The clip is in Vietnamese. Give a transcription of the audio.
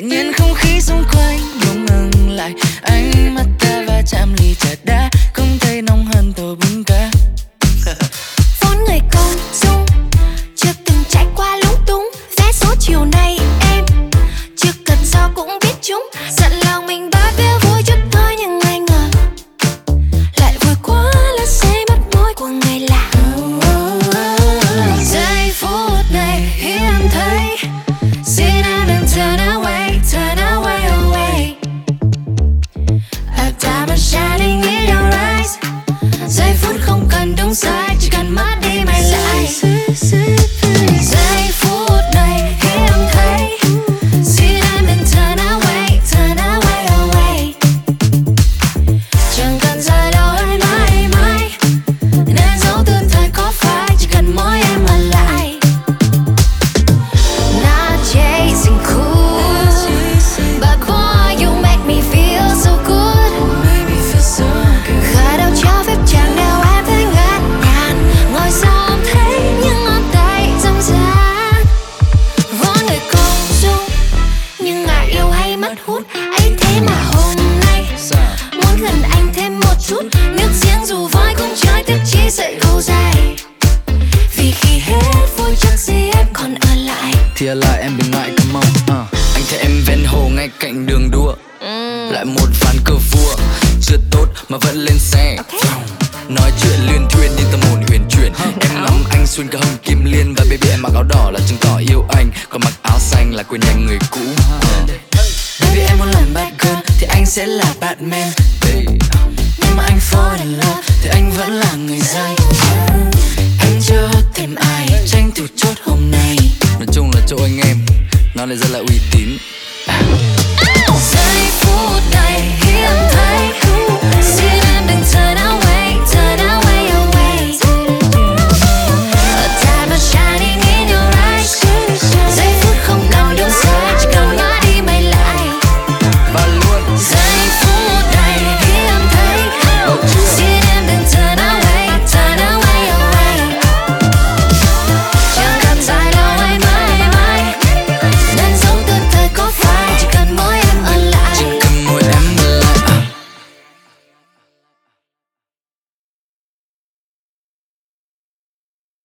nhiên không khí xung quanh bỗng ngừng lại, ánh mắt ta va chạm ly trà đá, không thấy nóng hơn tô bún cá. Vốn người công dung, chưa từng trải qua lúng túng. Vé số chiều nay em chưa cần do cũng biết chúng. Giận lòng mình ba bêu vui chút thôi, nhưng ai ngờ lại vui quá là sẽ mất môi của ngày lạ. Giây phút này khi em thấy, xin em đừng turn away, turn away, away. A diamond shining in your eyes. Giây phút không cần đúng sai, chỉ cần mất đi mày lại. Giây phút này khi em thấy, xin em đừng turn away, turn away, away. Chẳng cần dài lâu hay mãi mãi, nên dấu tư thời có phải chỉ cần mỗi em ở lại. Not chasing cool, but boy you make me feel so good. Khởi đầu cho phép chàng nào em thấy ngát nhàn, ngồi sau ôm thấy những ngón tay dâm dang. Vốn người công dung, nhưng ngại yêu hay mất hút. Ấy thế mà hôm nay muốn gần anh thêm một chút. Nước giếng dù voi cũng chơi tiếp chỉ sợi câu dài, vì khi hết vui chắc gì em còn ở lại. Thì ở lại em đừng ngại, come on. Anh thấy em ven hồ ngay cạnh đường đua, lại một ván cờ vua. Chưa tốt mà vẫn lên xe, nói chuyện liên thuyên như tâm hồn huyền chuyển. Em ngắm anh xuyên cả hầm kim liên, và baby em mặc áo đỏ là chứng tỏ yêu anh, còn mặc áo xanh là quên nhanh người cũ. Baby em muốn làm bad girl thì anh sẽ là Batman. Nhưng mà anh fall in love thì anh vẫn là người dai. Anh chưa tìm ai tranh thủ chốt hôm nay. Nói chung là chỗ anh em nó lại rất là uy tín.